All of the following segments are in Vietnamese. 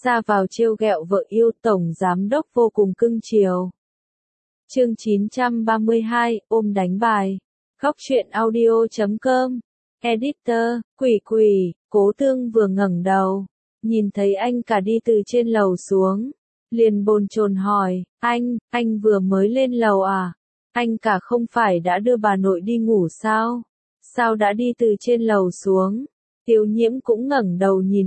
Ra vào trêu ghẹo vợ yêu, tổng giám đốc vô cùng cưng chiều. Chương 932, ôm đánh bài. Góc truyện audio.com. Editor, quỷ, Cố Tương vừa ngẩng đầu, nhìn thấy anh cả đi từ trên lầu xuống, liền bồn chồn hỏi, anh vừa mới lên lầu à? Anh cả không phải đã đưa bà nội đi ngủ sao? Sao đã đi từ trên lầu xuống? Tiêu Nhiễm cũng ngẩng đầu nhìn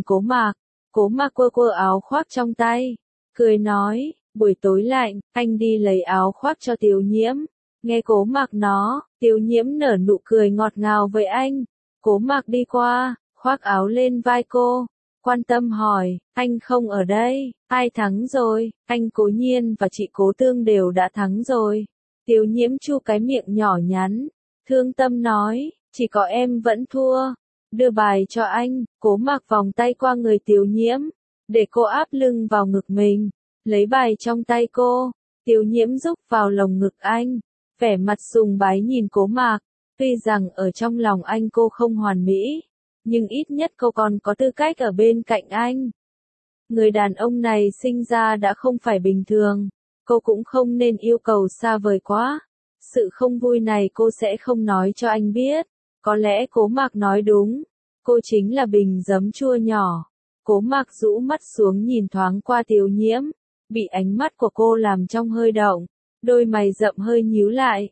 Cố Mạc quơ áo khoác trong tay, cười nói, buổi tối lạnh, anh đi lấy áo khoác cho Tiêu Nhiễm. Nghe Cố Mạc nói, Tiêu Nhiễm nở nụ cười ngọt ngào với anh. Cố Mạc đi qua, khoác áo lên vai cô, quan tâm hỏi, anh không ở đây, ai thắng rồi? Anh Cố Nhiên và chị Cố Tương đều đã thắng rồi. Tiêu Nhiễm chu cái miệng nhỏ nhắn, thương tâm nói, chỉ có em vẫn thua. Đưa bài cho anh. Cố Mạc vòng tay qua người Tiêu Nhiễm, để cô áp lưng vào ngực mình, lấy bài trong tay cô. Tiêu Nhiễm rúc vào lồng ngực anh, vẻ mặt sùng bái nhìn Cố Mạc. Tuy rằng ở trong lòng anh cô không hoàn mỹ, nhưng ít nhất cô còn có tư cách ở bên cạnh anh. Người đàn ông này sinh ra đã không phải bình thường, cô cũng không nên yêu cầu xa vời quá. Sự không vui này cô sẽ không nói cho anh biết. Có lẽ Cố Mạc nói đúng, cô chính là bình giấm chua nhỏ. Cố Mạc rũ mắt xuống nhìn thoáng qua Tiêu Nhiễm, bị ánh mắt của cô làm trong hơi động, đôi mày rậm hơi nhíu lại.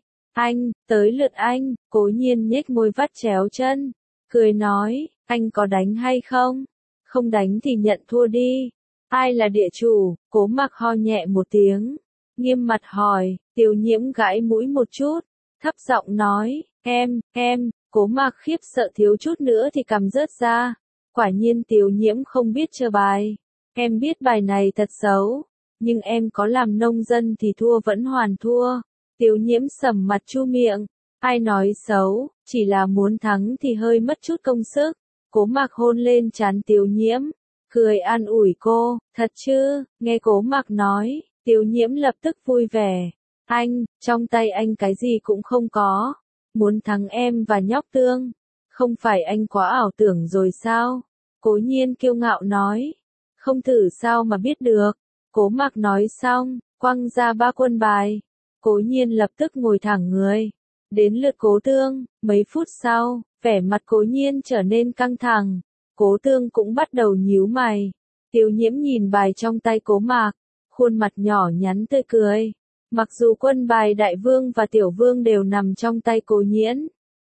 Tới lượt anh. Cố Nhiên nhếch môi vắt chéo chân, cười nói, anh có đánh hay không? Không đánh thì nhận thua đi. Ai là địa chủ? Cố Mạc ho nhẹ một tiếng, nghiêm mặt hỏi. Tiêu Nhiễm gãi mũi một chút, thấp giọng nói, em. Cố Mạc khiếp sợ thiếu chút nữa thì cầm rớt ra. Quả nhiên Tiêu Nhiễm không biết chơi bài. Em biết bài này thật xấu, nhưng em có làm nông dân thì thua vẫn hoàn thua. Tiêu Nhiễm sầm mặt chu miệng, ai nói xấu, chỉ là muốn thắng thì hơi mất chút công sức. Cố Mạc hôn lên trán Tiêu Nhiễm, cười an ủi cô, thật chứ? Nghe Cố Mạc nói, Tiêu Nhiễm lập tức vui vẻ. Trong tay anh cái gì cũng không có. Muốn thắng em và nhóc Tương, không phải anh quá ảo tưởng rồi sao? Cố Nhiên kiêu ngạo nói, không thử sao mà biết được. Cố Mạc nói xong, quăng ra 3 quân bài. Cố Nhiên lập tức ngồi thẳng người. Đến lượt Cố Tương. Mấy phút sau, vẻ mặt Cố Nhiên trở nên căng thẳng. Cố Tương cũng bắt đầu nhíu mày. Tiêu Nhiễm nhìn bài trong tay Cố Mạc, khuôn mặt nhỏ nhắn tươi cười. Mặc dù quân bài đại vương và tiểu vương đều nằm trong tay Cố Nhiễm,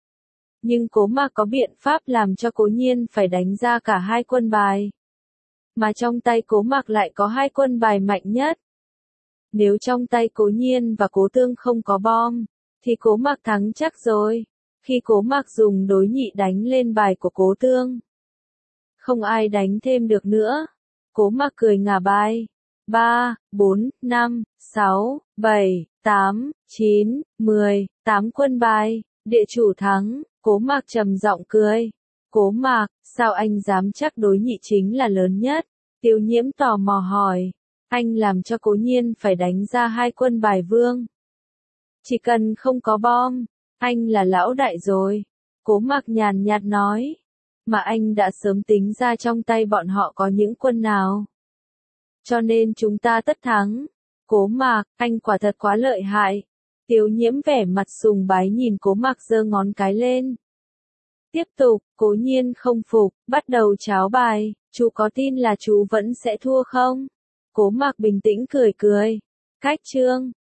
nhưng Cố Mạc có biện pháp làm cho Cố Nhiên phải đánh ra cả 2 quân bài. Mà trong tay Cố Mạc lại có 2 quân bài mạnh nhất. Nếu trong tay Cố Nhiên và Cố Tương không có bom, thì Cố Mạc thắng chắc rồi. Khi Cố Mạc dùng đối nhị đánh lên bài của Cố Tương, không ai đánh thêm được nữa. Cố Mạc cười ngả bài. 3, 4, 5, 6, 7, 8, 9, 10, 8 quân bài, địa chủ thắng. Cố Mạc trầm giọng cười. Cố Mạc, sao anh dám chắc đối nhị chính là lớn nhất? Tiêu Nhiễm tò mò hỏi. Anh làm cho Cố Nhiên phải đánh ra 2 quân bài vương. Chỉ cần không có bom, anh là lão đại rồi. Cố Mạc nhàn nhạt nói. Mà anh đã sớm tính ra trong tay bọn họ có những quân nào. Cho nên chúng ta tất thắng. Cố Mạc, anh quả thật quá lợi hại. Tiêu Nhiễm vẻ mặt sùng bái nhìn Cố Mạc giơ ngón cái lên. Tiếp tục. Cố Nhiên không phục, bắt đầu tráo bài. Chú có tin là chú vẫn sẽ thua không? Cố Mạc bình tĩnh cười. Cách chương